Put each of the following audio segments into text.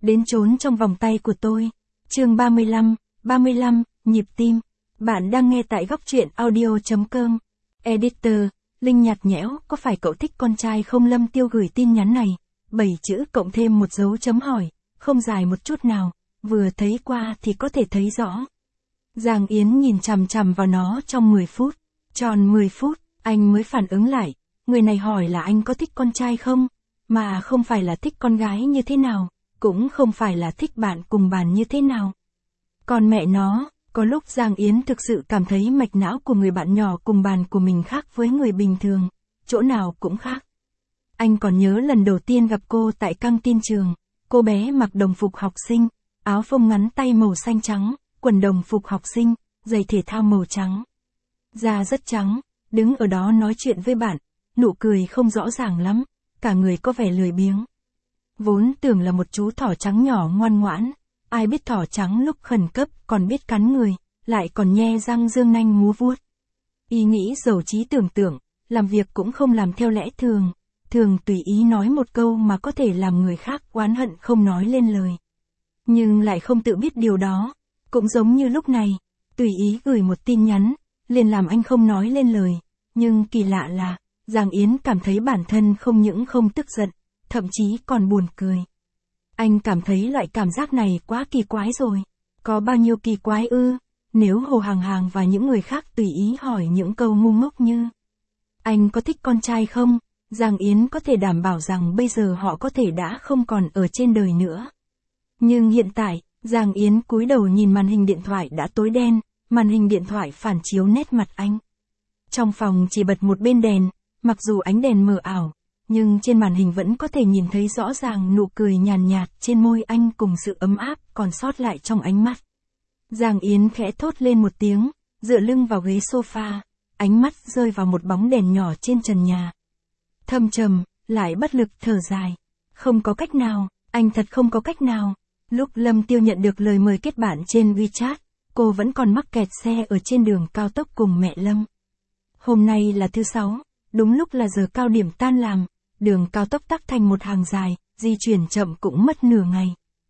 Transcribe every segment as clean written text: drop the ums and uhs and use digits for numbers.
đến trốn trong vòng tay của tôi. Chương 35, nhịp tim. Bạn đang nghe tại góc truyện audio.com. Editor, Linh nhạt nhẽo, có phải cậu thích con trai không? Lâm Tiêu gửi tin nhắn này, 7 chữ cộng thêm một dấu chấm hỏi, không dài một chút nào, vừa thấy qua thì có thể thấy rõ. Giang Yến nhìn chằm chằm vào nó trong 10 phút, tròn 10 phút, anh mới phản ứng lại, người này hỏi là anh có thích con trai không, mà không phải là thích con gái như thế nào, cũng không phải là thích bạn cùng bàn như thế nào. Còn mẹ nó, có lúc Giang Yến thực sự cảm thấy mạch não của người bạn nhỏ cùng bàn của mình khác với người bình thường, chỗ nào cũng khác. Anh còn nhớ lần đầu tiên gặp cô tại căng tin trường, cô bé mặc đồng phục học sinh, áo phông ngắn tay màu xanh trắng, quần đồng phục học sinh, giày thể thao màu trắng. Da rất trắng, đứng ở đó nói chuyện với bạn, nụ cười không rõ ràng lắm, cả người có vẻ lười biếng. Vốn tưởng là một chú thỏ trắng nhỏ ngoan ngoãn, ai biết thỏ trắng lúc khẩn cấp còn biết cắn người, lại còn nhe răng dương nanh múa vuốt. Ý nghĩ giàu trí tưởng tượng, làm việc cũng không làm theo lẽ thường, thường tùy ý nói một câu mà có thể làm người khác oán hận không nói lên lời. Nhưng lại không tự biết điều đó, cũng giống như lúc này, tùy ý gửi một tin nhắn, liền làm anh không nói lên lời, nhưng kỳ lạ là, Giang Yến cảm thấy bản thân không những không tức giận, thậm chí còn buồn cười. Anh cảm thấy loại cảm giác này quá kỳ quái rồi. Có bao nhiêu kỳ quái ư? Nếu Hồ Hàng Hàng và những người khác tùy ý hỏi những câu ngu ngốc như anh có thích con trai không? Giang Yến có thể đảm bảo rằng bây giờ họ có thể đã không còn ở trên đời nữa. Nhưng hiện tại, Giang Yến cúi đầu nhìn màn hình điện thoại đã tối đen, màn hình điện thoại phản chiếu nét mặt anh. Trong phòng chỉ bật một bên đèn, mặc dù ánh đèn mờ ảo, nhưng trên màn hình vẫn có thể nhìn thấy rõ ràng nụ cười nhàn nhạt trên môi anh cùng sự ấm áp còn sót lại trong ánh mắt. Giang Yến khẽ thốt lên một tiếng, dựa lưng vào ghế sofa, ánh mắt rơi vào một bóng đèn nhỏ trên trần nhà. Thâm trầm, lại bất lực thở dài. Không có cách nào, anh thật không có cách nào. Lúc Lâm Tiêu nhận được lời mời kết bạn trên WeChat, cô vẫn còn mắc kẹt xe ở trên đường cao tốc cùng mẹ Lâm. Hôm nay là thứ Sáu, đúng lúc là giờ cao điểm tan làm, đường cao tốc tắc thành một hàng dài, di chuyển chậm cũng mất nửa ngày.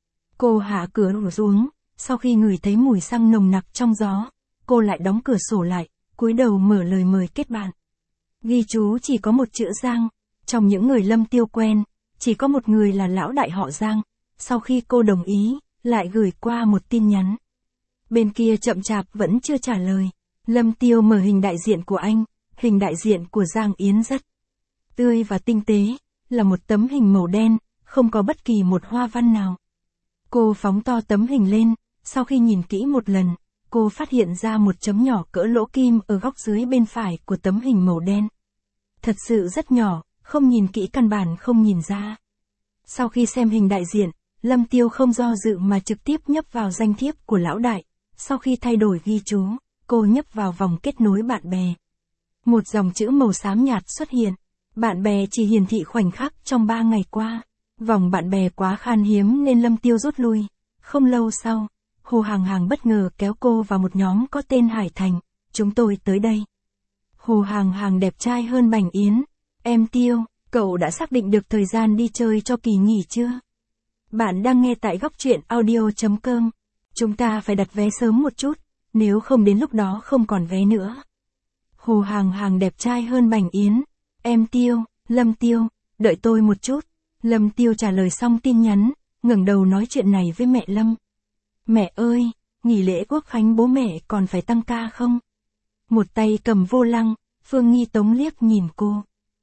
Cô hạ cửa xuống, sau khi ngửi thấy mùi xăng nồng nặc trong gió, cô lại đóng cửa sổ lại, cúi đầu mở lời mời kết bạn. Ghi chú chỉ có một chữ Giang, trong những người Lâm Tiêu quen, chỉ có một người là lão đại họ Giang. Sau khi cô đồng ý, lại gửi qua một tin nhắn. Bên kia chậm chạp vẫn chưa trả lời. Lâm Tiêu mở hình đại diện của anh, hình đại diện của Giang Yến rất tươi và tinh tế, là một tấm hình màu đen, không có bất kỳ một hoa văn nào. Cô phóng to tấm hình lên, sau khi nhìn kỹ một lần, cô phát hiện ra một chấm nhỏ cỡ lỗ kim ở góc dưới bên phải của tấm hình màu đen. Thật sự rất nhỏ, không nhìn kỹ căn bản không nhìn ra. Sau khi xem hình đại diện, Lâm Tiêu không do dự mà trực tiếp nhấp vào danh thiếp của lão đại. Sau khi thay đổi ghi chú, cô nhấp vào vòng kết nối bạn bè. Một dòng chữ màu xám nhạt xuất hiện. Bạn bè chỉ hiển thị khoảnh khắc trong 3 ngày qua. Vòng bạn bè quá khan hiếm nên Lâm Tiêu rút lui. Không lâu sau, Hồ Hàng Hàng bất ngờ kéo cô vào một nhóm có tên Hải Thành. Chúng tôi tới đây. Hồ Hàng Hàng đẹp trai hơn Bành Yến. Em Tiêu, cậu đã xác định được thời gian đi chơi cho kỳ nghỉ chưa? Bạn đang nghe tại góc truyện audio.com. Chúng ta phải đặt vé sớm một chút, nếu không đến lúc đó không còn vé nữa. Hồ Hàng Hàng đẹp trai hơn Bành Yến. Em Tiêu, Lâm Tiêu, đợi tôi một chút. Lâm Tiêu trả lời xong tin nhắn, ngẩng đầu nói chuyện này với mẹ Lâm. Mẹ ơi, nghỉ lễ Quốc khánh bố mẹ còn phải tăng ca không? Một tay cầm vô lăng, Phương Nghi Tống liếc nhìn cô.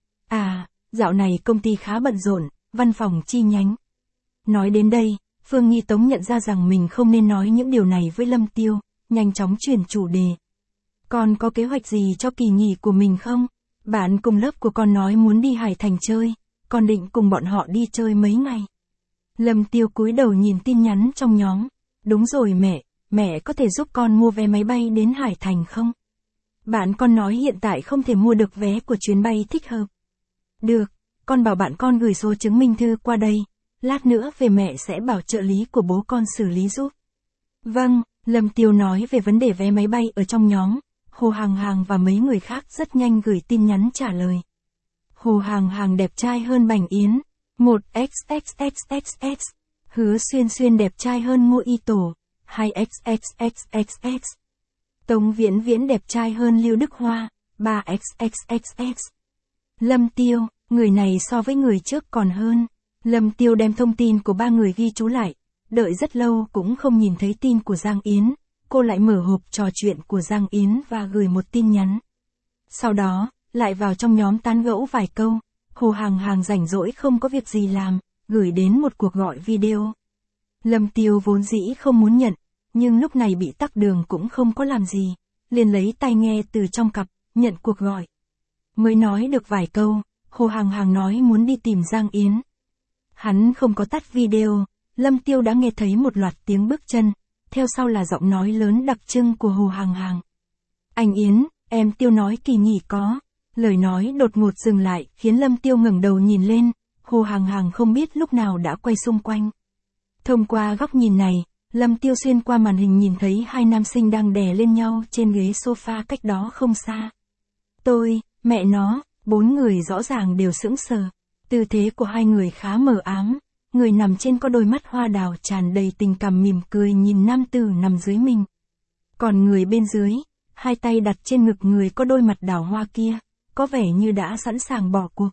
À, dạo này công ty khá bận rộn, văn phòng chi nhánh. Nói đến đây, Phương Nghi Tống nhận ra rằng mình không nên nói những điều này với Lâm Tiêu, nhanh chóng chuyển chủ đề. Con có kế hoạch gì cho kỳ nghỉ của mình không? Bạn cùng lớp của con nói muốn đi Hải Thành chơi, con định cùng bọn họ đi chơi mấy ngày. Lâm Tiêu cúi đầu nhìn tin nhắn trong nhóm. Đúng rồi mẹ có thể giúp con mua vé máy bay đến Hải Thành không? Bạn con nói hiện tại không thể mua được vé của chuyến bay thích hợp. Được, con bảo bạn con gửi số chứng minh thư qua đây. Lát nữa về mẹ sẽ bảo trợ lý của bố con xử lý giúp. Vâng, Lâm Tiêu nói về vấn đề vé máy bay ở trong nhóm. Hồ Hàng Hàng và mấy người khác rất nhanh gửi tin nhắn trả lời. Hồ Hàng Hàng đẹp trai hơn Bành Yến. 1xxxxx. Hứa Xuyên Xuyên đẹp trai hơn Ngô Y Tổ, 2xxxxx. Tống Viễn Viễn đẹp trai hơn Lưu Đức Hoa, 3xxxx. Lâm Tiêu, người này so với người trước còn hơn. Lâm Tiêu đem thông tin của ba người ghi chú lại, đợi rất lâu cũng không nhìn thấy tin của Giang Yến, cô lại mở hộp trò chuyện của Giang Yến và gửi một tin nhắn. Sau đó, lại vào trong nhóm tán gẫu vài câu, Hồ Hàng Hàng rảnh rỗi không có việc gì làm, gửi đến một cuộc gọi video. Lâm Tiêu vốn dĩ không muốn nhận, nhưng lúc này bị tắc đường cũng không có làm gì, liền lấy tai nghe từ trong cặp, nhận cuộc gọi. Mới nói được vài câu, Hồ Hàng Hàng nói muốn đi tìm Giang Yến. Hắn không có tắt video, Lâm Tiêu đã nghe thấy một loạt tiếng bước chân, theo sau là giọng nói lớn đặc trưng của Hồ Hàng Hàng. Anh Yến, em Tiêu nói kỳ nghỉ có. Lời nói đột ngột dừng lại khiến Lâm Tiêu ngẩng đầu nhìn lên, Hồ Hàng Hàng không biết lúc nào đã quay xung quanh. Thông qua góc nhìn này, Lâm Tiêu xuyên qua màn hình nhìn thấy hai nam sinh đang đè lên nhau trên ghế sofa cách đó không xa. Mẹ nó, bốn người rõ ràng đều sững sờ. Tư thế của hai người khá mờ ám, người nằm trên có đôi mắt hoa đào tràn đầy tình cảm mỉm cười nhìn nam tử nằm dưới mình. Còn người bên dưới, hai tay đặt trên ngực người có đôi mặt đào hoa kia, có vẻ như đã sẵn sàng bỏ cuộc.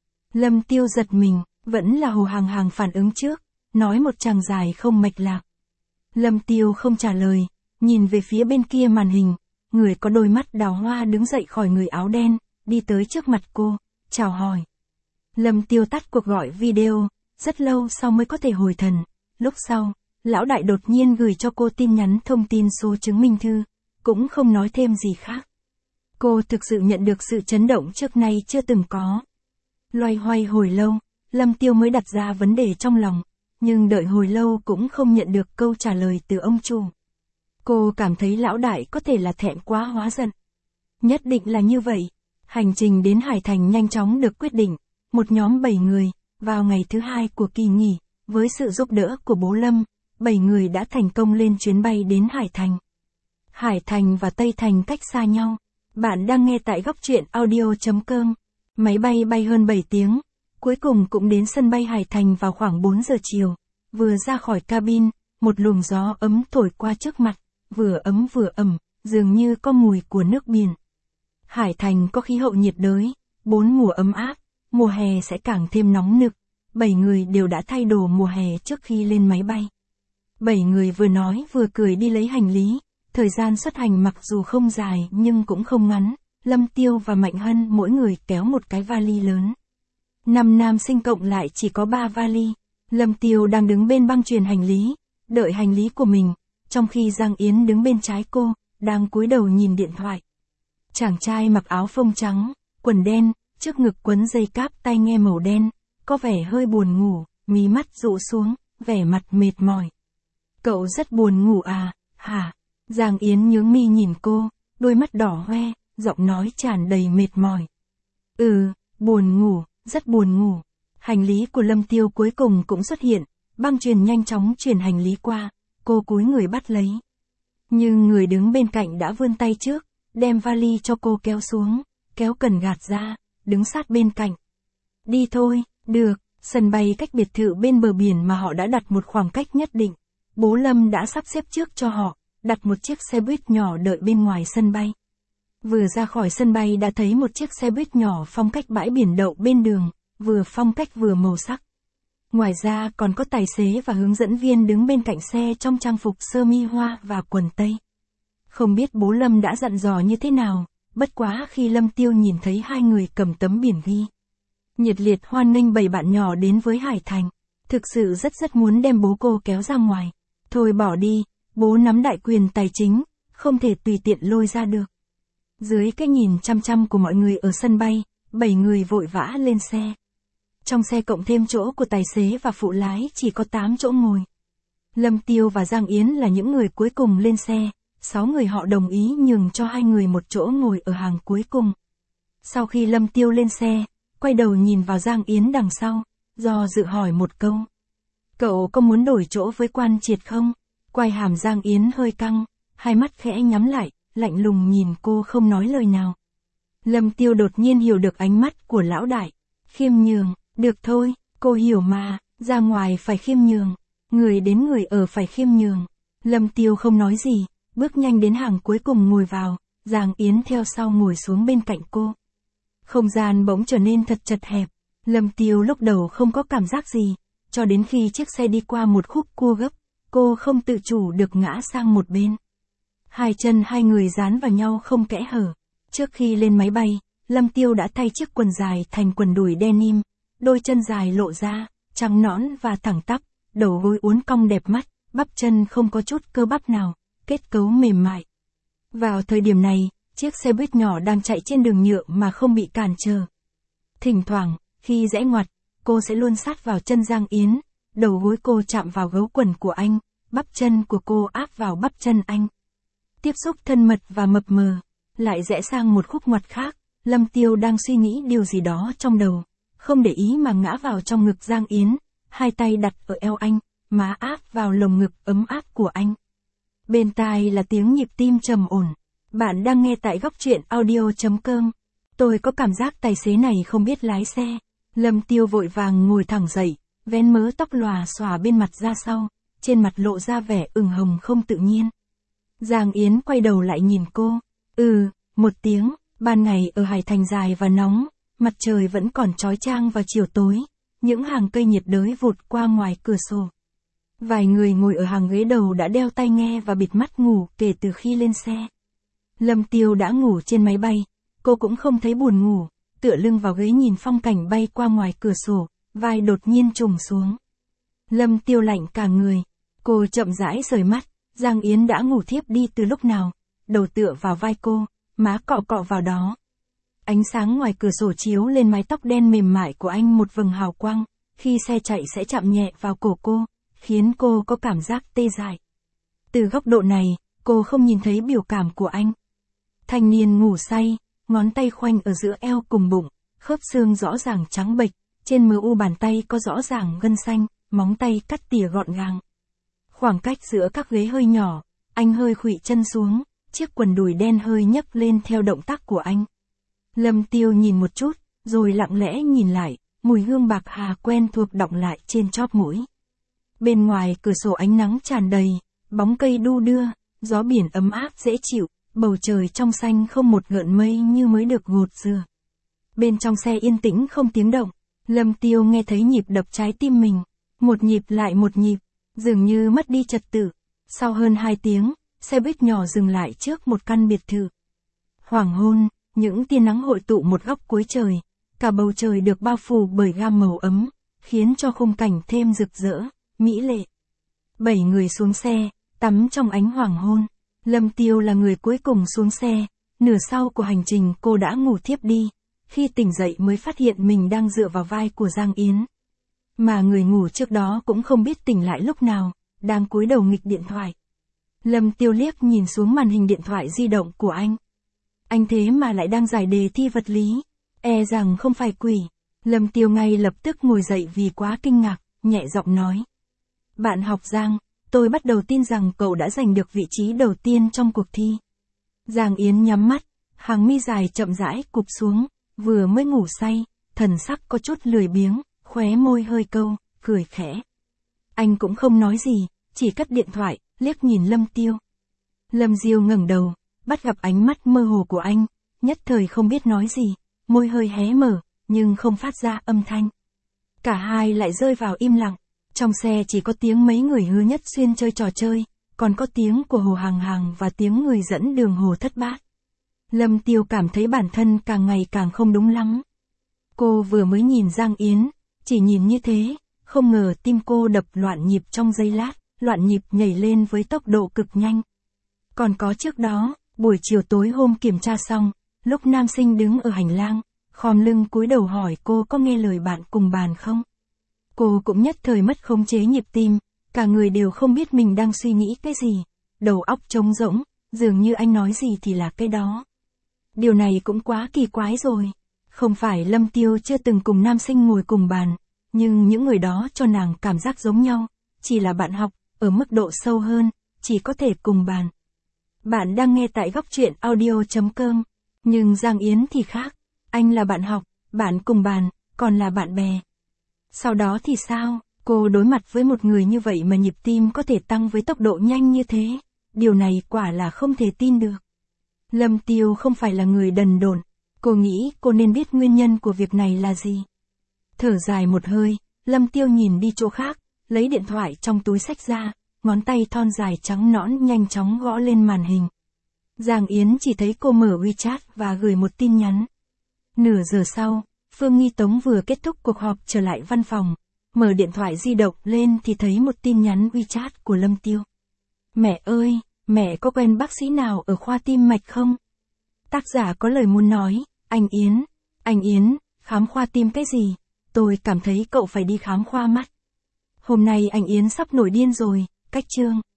Lâm Tiêu giật mình, vẫn là Hồ Hàng Hàng phản ứng trước, nói một tràng dài không mạch lạc. Lâm Tiêu không trả lời, nhìn về phía bên kia màn hình, người có đôi mắt đào hoa đứng dậy khỏi người áo đen, đi tới trước mặt cô, chào hỏi. Lâm Tiêu tắt cuộc gọi video, rất lâu sau mới có thể hồi thần. Lúc sau, lão đại đột nhiên gửi cho cô tin nhắn thông tin số chứng minh thư, cũng không nói thêm gì khác. Cô thực sự nhận được sự chấn động trước nay chưa từng có. Loay hoay hồi lâu, Lâm Tiêu mới đặt ra vấn đề trong lòng, nhưng đợi hồi lâu cũng không nhận được câu trả lời từ ông chủ. Cô cảm thấy lão đại có thể là thẹn quá hóa giận. Nhất định là như vậy. Hành trình đến Hải Thành nhanh chóng được quyết định. Một nhóm 7 người, vào ngày thứ 2 của kỳ nghỉ, với sự giúp đỡ của bố Lâm, 7 người đã thành công lên chuyến bay đến Hải Thành. Hải Thành và Tây Thành cách xa nhau. Bạn đang nghe tại góc truyện audio.com. Máy bay bay hơn 7 tiếng, cuối cùng cũng đến sân bay Hải Thành vào khoảng 4 giờ chiều. Vừa ra khỏi cabin, một luồng gió ấm thổi qua trước mặt, vừa ấm vừa ẩm, dường như có mùi của nước biển. Hải Thành có khí hậu nhiệt đới, 4 mùa ấm áp, mùa hè sẽ càng thêm nóng nực. 7 người đều đã thay đồ mùa hè trước khi lên máy bay. 7 người vừa nói vừa cười đi lấy hành lý. Thời gian xuất hành mặc dù không dài nhưng cũng không ngắn, Lâm Tiêu và Mạnh Hân mỗi người kéo một cái vali lớn. 5 nam sinh cộng lại chỉ có 3 vali. Lâm Tiêu đang đứng bên băng chuyền hành lý, đợi hành lý của mình, trong khi Giang Yến đứng bên trái cô, đang cúi đầu nhìn điện thoại. Chàng trai mặc áo phông trắng, quần đen, trước ngực quấn dây cáp tai nghe màu đen, có vẻ hơi buồn ngủ, mí mắt dụ xuống, vẻ mặt mệt mỏi. Cậu rất buồn ngủ à, hả? Giang Yến nhướng mi nhìn cô, đôi mắt đỏ hoe, giọng nói tràn đầy mệt mỏi. Buồn ngủ, rất buồn ngủ. Hành lý của Lâm Tiêu cuối cùng cũng xuất hiện, băng chuyền nhanh chóng chuyển hành lý qua, cô cúi người bắt lấy. Nhưng người đứng bên cạnh đã vươn tay trước, đem vali cho cô kéo xuống, kéo cần gạt ra, đứng sát bên cạnh. Đi thôi, được, sân bay cách biệt thự bên bờ biển mà họ đã đặt một khoảng cách nhất định. Bố Lâm đã sắp xếp trước cho họ, đặt một chiếc xe buýt nhỏ đợi bên ngoài sân bay. Vừa ra khỏi sân bay đã thấy một chiếc xe buýt nhỏ phong cách bãi biển đậu bên đường, vừa phong cách vừa màu sắc. Ngoài ra còn có tài xế và hướng dẫn viên đứng bên cạnh xe trong trang phục sơ mi hoa và quần tây. Không biết bố Lâm đã dặn dò như thế nào, bất quá khi Lâm Tiêu nhìn thấy hai người cầm tấm biển ghi nhiệt liệt hoan nghênh 7 bạn nhỏ đến với Hải Thành, thực sự rất muốn đem bố cô kéo ra ngoài. Thôi bỏ đi, bố nắm đại quyền tài chính, không thể tùy tiện lôi ra được. Dưới cái nhìn chăm của mọi người ở sân bay, 7 người vội vã lên xe. Trong xe cộng thêm chỗ của tài xế và phụ lái chỉ có 8 chỗ ngồi. Lâm Tiêu và Giang Yến là những người cuối cùng lên xe, 6 người họ đồng ý nhường cho 2 người một chỗ ngồi ở hàng cuối cùng. Sau khi Lâm Tiêu lên xe, quay đầu nhìn vào Giang Yến đằng sau, do dự hỏi một câu. Cậu có muốn đổi chỗ với Quan Triệt không? Quai hàm Giang Yến hơi căng, hai mắt khẽ nhắm lại, lạnh lùng nhìn cô không nói lời nào. Lâm Tiêu đột nhiên hiểu được ánh mắt của lão đại. Khiêm nhường, được thôi, cô hiểu mà, ra ngoài phải khiêm nhường. Người đến người ở phải khiêm nhường. Lâm Tiêu không nói gì, bước nhanh đến hàng cuối cùng ngồi vào, Giang Yến theo sau ngồi xuống bên cạnh cô. Không gian bỗng trở nên thật chật hẹp. Lâm Tiêu lúc đầu không có cảm giác gì, cho đến khi chiếc xe đi qua một khúc cua gấp, cô không tự chủ được ngã sang một bên. Hai chân hai người dán vào nhau không kẽ hở. Trước khi lên máy bay, Lâm Tiêu đã thay chiếc quần dài thành quần đùi denim, đôi chân dài lộ ra, trắng nõn và thẳng tắp, đầu gối uốn cong đẹp mắt, bắp chân không có chút cơ bắp nào, kết cấu mềm mại. Vào thời điểm này, chiếc xe buýt nhỏ đang chạy trên đường nhựa mà không bị cản trở. Thỉnh thoảng, khi rẽ ngoặt, cô sẽ luôn sát vào chân Giang Yến, đầu gối cô chạm vào gấu quần của anh, bắp chân của cô áp vào bắp chân anh. Tiếp xúc thân mật và mập mờ, lại rẽ sang một khúc ngoặt khác, Lâm Tiêu đang suy nghĩ điều gì đó trong đầu, không để ý mà ngã vào trong ngực Giang Yến, hai tay đặt ở eo anh, má áp vào lồng ngực ấm áp của anh. Bên tai là tiếng nhịp tim trầm ổn. Bạn đang nghe tại góc truyện audio.com. Tôi có cảm giác tài xế này không biết lái xe. Lâm Tiêu vội vàng ngồi thẳng dậy, vén mớ tóc lòa xòa bên mặt ra sau, trên mặt lộ ra vẻ ửng hồng không tự nhiên. Giang Yến quay đầu lại nhìn cô. Một tiếng, ban ngày ở Hải Thành dài và nóng, mặt trời vẫn còn chói chang vào chiều tối, những hàng cây nhiệt đới vụt qua ngoài cửa sổ. Vài người ngồi ở hàng ghế đầu đã đeo tai nghe và bịt mắt ngủ kể từ khi lên xe. Lâm Tiêu đã ngủ trên máy bay, cô cũng không thấy buồn ngủ, tựa lưng vào ghế nhìn phong cảnh bay qua ngoài cửa sổ, vai đột nhiên trùng xuống. Lâm Tiêu lạnh cả người, cô chậm rãi rời mắt, Giang Yến đã ngủ thiếp đi từ lúc nào, đầu tựa vào vai cô, má cọ cọ vào đó. Ánh sáng ngoài cửa sổ chiếu lên mái tóc đen mềm mại của anh một vầng hào quang, khi xe chạy sẽ chạm nhẹ vào cổ cô, khiến cô có cảm giác tê dại. Từ góc độ này, cô không nhìn thấy biểu cảm của anh. Thanh niên ngủ say, ngón tay khoanh ở giữa eo cùng bụng, khớp xương rõ ràng trắng bệch, trên mờ u bàn tay có rõ ràng gân xanh, móng tay cắt tỉa gọn gàng. Khoảng cách giữa các ghế hơi nhỏ, anh hơi khuỵu chân xuống, chiếc quần đùi đen hơi nhấc lên theo động tác của anh. Lâm Tiêu nhìn một chút, rồi lặng lẽ nhìn lại, mùi hương bạc hà quen thuộc đọng lại trên chóp mũi. Bên ngoài cửa sổ ánh nắng tràn đầy, bóng cây đu đưa, gió biển ấm áp dễ chịu, bầu trời trong xanh không một gợn mây như mới được gột rửa. Bên trong xe yên tĩnh không tiếng động, Lâm Tiêu nghe thấy nhịp đập trái tim mình, một nhịp lại một nhịp, dường như mất đi trật tự. Sau hơn 2 tiếng, xe buýt nhỏ dừng lại trước một căn biệt thự. Hoàng hôn, những tia nắng hội tụ một góc cuối trời, cả bầu trời được bao phủ bởi gam màu ấm, khiến cho khung cảnh thêm rực rỡ, mỹ lệ. 7 người xuống xe, tắm trong ánh hoàng hôn. Lâm Tiêu là người cuối cùng xuống xe, nửa sau của hành trình cô đã ngủ thiếp đi, khi tỉnh dậy mới phát hiện mình đang dựa vào vai của Giang Yến. Mà người ngủ trước đó cũng không biết tỉnh lại lúc nào, đang cúi đầu nghịch điện thoại. Lâm Tiêu liếc nhìn xuống màn hình điện thoại di động của anh. Anh thế mà lại đang giải đề thi vật lý, e rằng không phải quỷ. Lâm Tiêu ngay lập tức ngồi dậy vì quá kinh ngạc, nhẹ giọng nói. Bạn học Giang, tôi bắt đầu tin rằng cậu đã giành được vị trí đầu tiên trong cuộc thi. Giang Yến nhắm mắt, hàng mi dài chậm rãi cụp xuống, vừa mới ngủ say, thần sắc có chút lười biếng, khóe môi hơi câu, cười khẽ. Anh cũng không nói gì, chỉ cất điện thoại, liếc nhìn Lâm Tiêu. Lâm Diêu ngẩng đầu, bắt gặp ánh mắt mơ hồ của anh, nhất thời không biết nói gì, môi hơi hé mở, nhưng không phát ra âm thanh. Cả hai lại rơi vào im lặng, trong xe chỉ có tiếng mấy người Hứa Nhất Xuyên chơi trò chơi, còn có tiếng của Hồ Hàng Hàng và tiếng người dẫn đường Hồ Thất Bát. Lâm Tiêu cảm thấy bản thân càng ngày càng không đúng lắm. Cô vừa mới nhìn Giang Yến, chỉ nhìn như thế, không ngờ tim cô đập loạn nhịp trong giây lát, loạn nhịp nhảy lên với tốc độ cực nhanh. Còn có trước đó, buổi chiều tối hôm kiểm tra xong, lúc nam sinh đứng ở hành lang, khom lưng cúi đầu hỏi cô có nghe lời bạn cùng bàn không? Cô cũng nhất thời mất khống chế nhịp tim, cả người đều không biết mình đang suy nghĩ cái gì, đầu óc trống rỗng, dường như anh nói gì thì là cái đó. Điều này cũng quá kỳ quái rồi. Không phải Lâm Tiêu chưa từng cùng nam sinh ngồi cùng bàn, nhưng những người đó cho nàng cảm giác giống nhau, chỉ là bạn học, ở mức độ sâu hơn, chỉ có thể cùng bàn. Bạn đang nghe tại góc truyện audio.com, nhưng Giang Yến thì khác, anh là bạn học, bạn cùng bàn, còn là bạn bè. Sau đó thì sao? Cô đối mặt với một người như vậy mà nhịp tim có thể tăng với tốc độ nhanh như thế. Điều này quả là không thể tin được. Lâm Tiêu không phải là người đần độn. Cô nghĩ cô nên biết nguyên nhân của việc này là gì. Thở dài một hơi, Lâm Tiêu nhìn đi chỗ khác, lấy điện thoại trong túi xách ra, ngón tay thon dài trắng nõn nhanh chóng gõ lên màn hình. Giang Yến chỉ thấy cô mở WeChat và gửi một tin nhắn. Nửa giờ sau, Phương Nghi Tống vừa kết thúc cuộc họp trở lại văn phòng, mở điện thoại di động lên thì thấy một tin nhắn WeChat của Lâm Tiêu. Mẹ ơi, mẹ có quen bác sĩ nào ở khoa tim mạch không? Tác giả có lời muốn nói, anh Yến, khám khoa tim cái gì? Tôi cảm thấy cậu phải đi khám khoa mắt. Hôm nay anh Yến sắp nổi điên rồi, cách chương.